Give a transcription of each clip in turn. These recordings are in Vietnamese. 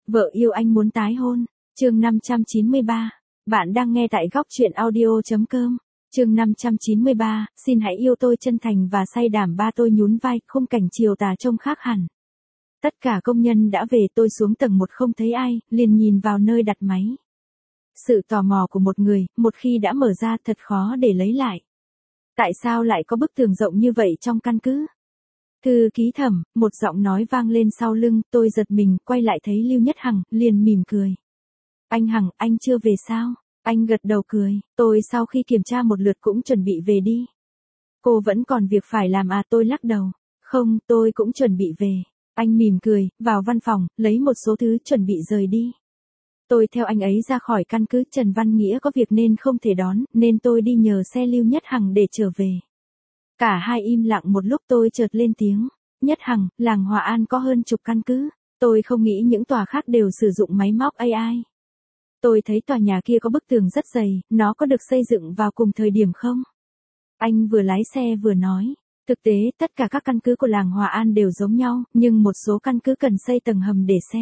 Vợ yêu anh muốn tái hôn. Chương 593. Bạn đang nghe tại góc truyện audio.com. Chương 593, xin hãy yêu tôi chân thành và say đảm. Ba tôi nhún vai, khung cảnh chiều tà trông khác hẳn. Tất cả công nhân đã về, tôi xuống tầng 1 không thấy ai, liền nhìn vào nơi đặt máy. Sự tò mò của một người, một khi đã mở ra thật khó để lấy lại. Tại sao lại có bức tường rộng như vậy trong căn cứ? Thư ký Thẩm, một giọng nói vang lên sau lưng, tôi giật mình, quay lại thấy Lưu Nhất Hằng, liền mỉm cười. Anh Hằng, anh chưa về sao? Anh gật đầu cười, tôi sau khi kiểm tra một lượt cũng chuẩn bị về đi. Cô vẫn còn việc phải làm à? Tôi lắc đầu. Không, tôi cũng chuẩn bị về. Anh mỉm cười, vào văn phòng, lấy một số thứ chuẩn bị rời đi. Tôi theo anh ấy ra khỏi căn cứ. Trần Văn Nghĩa có việc nên không thể đón, nên tôi đi nhờ xe Lưu Nhất Hằng để trở về. Cả hai im lặng một lúc, tôi chợt lên tiếng. Nhất Hằng, làng Hòa An có hơn chục căn cứ. Tôi không nghĩ những tòa khác đều sử dụng máy móc AI. Tôi thấy tòa nhà kia có bức tường rất dày, nó có được xây dựng vào cùng thời điểm không? Anh vừa lái xe vừa nói. Thực tế, tất cả các căn cứ của làng Hòa An đều giống nhau, nhưng một số căn cứ cần xây tầng hầm để xe.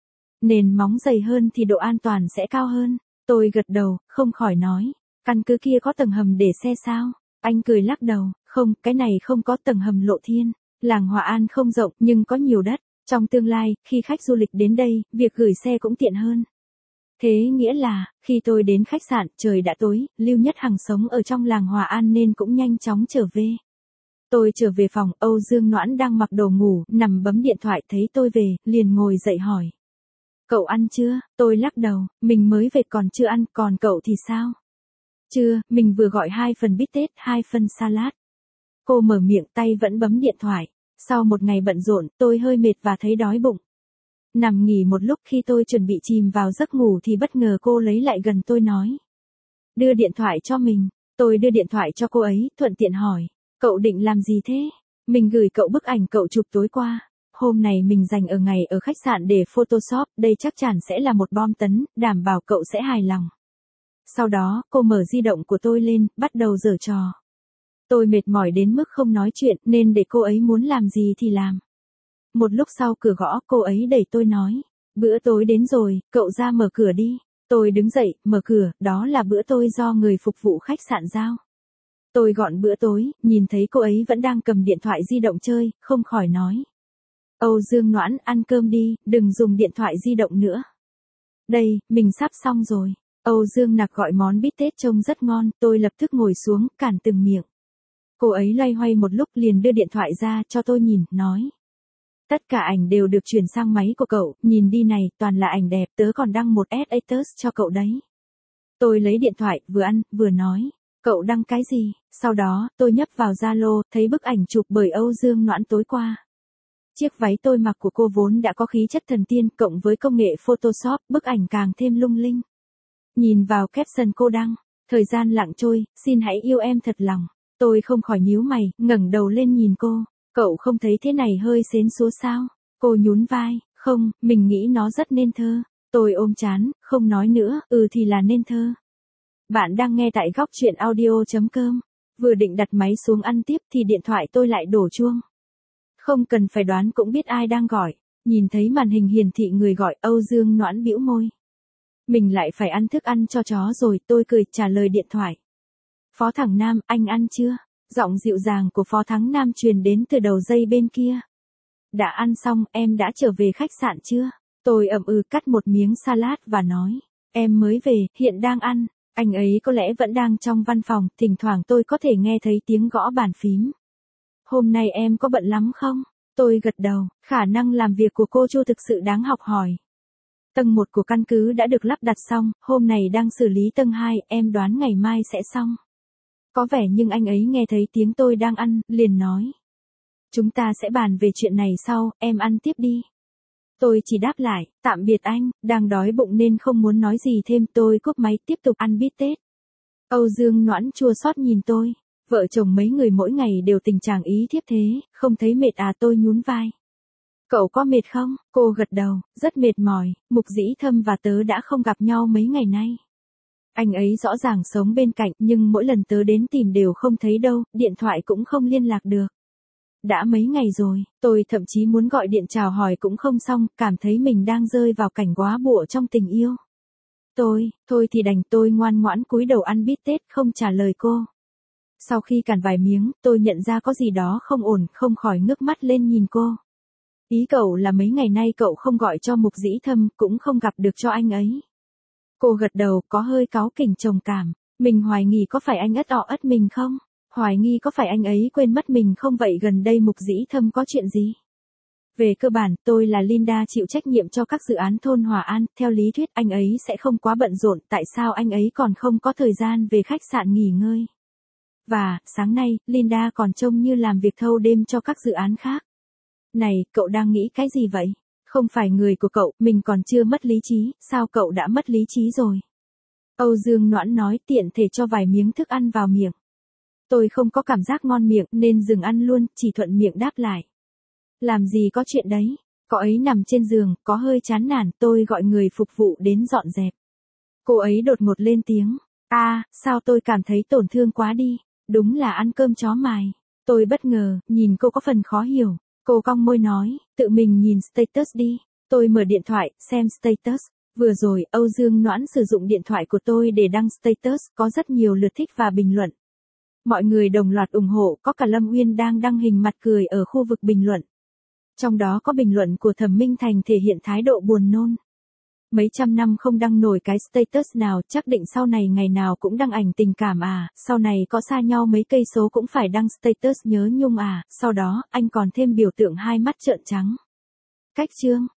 Nền móng dày hơn thì độ an toàn sẽ cao hơn. Tôi gật đầu, không khỏi nói. Căn cứ kia có tầng hầm để xe sao? Anh cười lắc đầu. Không, cái này không có tầng hầm lộ thiên. Làng Hòa An không rộng nhưng có nhiều đất. Trong tương lai, khi khách du lịch đến đây, việc gửi xe cũng tiện hơn. Thế nghĩa là, khi tôi đến khách sạn, trời đã tối, Lưu Nhất Hằng sống ở trong làng Hòa An nên cũng nhanh chóng trở về. Tôi trở về phòng, Âu Dương Noãn đang mặc đồ ngủ, nằm bấm điện thoại, thấy tôi về, liền ngồi dậy hỏi. Cậu ăn chưa? Tôi lắc đầu, mình mới về còn chưa ăn, còn cậu thì sao? Chưa, mình vừa gọi 2 phần bít tết, 2 phần salad. Cô mở miệng, tay vẫn bấm điện thoại. Sau một ngày bận rộn, tôi hơi mệt và thấy đói bụng. Nằm nghỉ một lúc, khi tôi chuẩn bị chìm vào giấc ngủ thì bất ngờ cô lấy lại gần tôi nói. Đưa điện thoại cho mình. Tôi đưa điện thoại cho cô ấy, thuận tiện hỏi. Cậu định làm gì thế? Mình gửi cậu bức ảnh cậu chụp tối qua. Hôm này mình dành ở ngày ở khách sạn để Photoshop, đây chắc chắn sẽ là một bom tấn, đảm bảo cậu sẽ hài lòng. Sau đó, cô mở di động của tôi lên, bắt đầu giở trò. Tôi mệt mỏi đến mức không nói chuyện, nên để cô ấy muốn làm gì thì làm. Một lúc sau cửa gõ, cô ấy đẩy tôi nói. Bữa tối đến rồi, cậu ra mở cửa đi. Tôi đứng dậy, mở cửa, đó là bữa tối do người phục vụ khách sạn giao. Tôi gọn bữa tối, nhìn thấy cô ấy vẫn đang cầm điện thoại di động chơi, không khỏi nói. Âu Dương Noãn, ăn cơm đi, đừng dùng điện thoại di động nữa. Đây, mình sắp xong rồi. Âu Dương Nặc gọi món bít tết trông rất ngon, tôi lập tức ngồi xuống, cản từng miệng. Cô ấy loay hoay một lúc liền đưa điện thoại ra cho tôi nhìn, nói. Tất cả ảnh đều được chuyển sang máy của cậu, nhìn đi này, toàn là ảnh đẹp, tớ còn đăng một status cho cậu đấy. Tôi lấy điện thoại, vừa ăn, vừa nói. Cậu đăng cái gì? Sau đó, tôi nhấp vào Zalo, thấy bức ảnh chụp bởi Âu Dương Noãn tối qua. Chiếc váy tôi mặc của cô vốn đã có khí chất thần tiên, cộng với công nghệ Photoshop, bức ảnh càng thêm lung linh. Nhìn vào caption cô đăng, thời gian lặng trôi, xin hãy yêu em thật lòng. Tôi không khỏi nhíu mày, ngẩng đầu lên nhìn cô. Cậu không thấy thế này hơi xến xúa sao? Cô nhún vai, không, mình nghĩ nó rất nên thơ. Tôi ôm trán, không nói nữa, thì là nên thơ. Bạn đang nghe tại góc truyện audio.com. Vừa định đặt máy xuống ăn tiếp thì điện thoại tôi lại đổ chuông. Không cần phải đoán cũng biết ai đang gọi. Nhìn thấy màn hình hiển thị người gọi, Âu Dương Noãn bĩu môi. Mình lại phải ăn thức ăn cho chó rồi, tôi cười trả lời điện thoại. Phó Thắng Nam, anh ăn chưa? Giọng dịu dàng của Phó Thắng Nam truyền đến từ đầu dây bên kia. Đã ăn xong, em đã trở về khách sạn chưa? Tôi cắt một miếng salad và nói. Em mới về, hiện đang ăn. Anh ấy có lẽ vẫn đang trong văn phòng, thỉnh thoảng tôi có thể nghe thấy tiếng gõ bàn phím. Hôm nay em có bận lắm không? Tôi gật đầu, khả năng làm việc của cô Chu thực sự đáng học hỏi. Tầng 1 của căn cứ đã được lắp đặt xong, hôm nay đang xử lý tầng 2, em đoán ngày mai sẽ xong. Có vẻ nhưng anh ấy nghe thấy tiếng tôi đang ăn, liền nói. Chúng ta sẽ bàn về chuyện này sau, em ăn tiếp đi. Tôi chỉ đáp lại, tạm biệt anh, đang đói bụng nên không muốn nói gì thêm, tôi cúp máy tiếp tục ăn bít tết. Âu Dương Noãn chua xót nhìn tôi, vợ chồng mấy người mỗi ngày đều tình trạng ý thiếp thế, không thấy mệt à? Tôi nhún vai. Cậu có mệt không? Cô gật đầu, rất mệt mỏi, Mục Dĩ Thâm và tớ đã không gặp nhau mấy ngày nay. Anh ấy rõ ràng sống bên cạnh nhưng mỗi lần tớ đến tìm đều không thấy đâu, điện thoại cũng không liên lạc được. Đã mấy ngày rồi, tôi thậm chí muốn gọi điện chào hỏi cũng không xong, cảm thấy mình đang rơi vào cảnh góa bụa trong tình yêu. Thôi thì đành, tôi ngoan ngoãn cúi đầu ăn bít tết không trả lời cô. Sau khi cắn vài miếng, tôi nhận ra có gì đó không ổn, không khỏi ngước mắt lên nhìn cô. Ý cậu là mấy ngày nay cậu không gọi cho Mục Dĩ Thâm, cũng không gặp được cho anh ấy. Cô gật đầu, có hơi cáu kỉnh trông cảm. Mình hoài nghi có phải anh ất mình không? Hoài nghi có phải anh ấy quên mất mình không vậy gần đây Mục Dĩ Thâm có chuyện gì? Về cơ bản, tôi là Linda chịu trách nhiệm cho các dự án thôn Hòa An, theo lý thuyết anh ấy sẽ không quá bận rộn, tại sao anh ấy còn không có thời gian về khách sạn nghỉ ngơi? Và, sáng nay, Linda còn trông như làm việc thâu đêm cho các dự án khác. Này, cậu đang nghĩ cái gì vậy? Không phải người của cậu, mình còn chưa mất lý trí, sao cậu đã mất lý trí rồi? Âu Dương Noãn nói tiện thể cho vài miếng thức ăn vào miệng. Tôi không có cảm giác ngon miệng nên dừng ăn luôn, chỉ thuận miệng đáp lại. Làm gì có chuyện đấy, cô ấy nằm trên giường, có hơi chán nản, tôi gọi người phục vụ đến dọn dẹp. Cô ấy đột ngột lên tiếng, sao tôi cảm thấy tổn thương quá đi, đúng là ăn cơm chó mài. Tôi bất ngờ, nhìn cô có phần khó hiểu, cô cong môi nói, tự mình nhìn status đi. Tôi mở điện thoại, xem status. Vừa rồi, Âu Dương Noãn sử dụng điện thoại của tôi để đăng status, có rất nhiều lượt thích và bình luận. Mọi người đồng loạt ủng hộ, có cả Lâm Uyên đang đăng hình mặt cười ở khu vực bình luận. Trong đó có bình luận của Thẩm Minh Thành thể hiện thái độ buồn nôn. Mấy trăm năm không đăng nổi cái status nào, chắc định sau này ngày nào cũng đăng ảnh tình cảm à, sau này có xa nhau mấy cây số cũng phải đăng status nhớ nhung à, sau đó, anh còn thêm biểu tượng hai mắt trợn trắng. Cách chương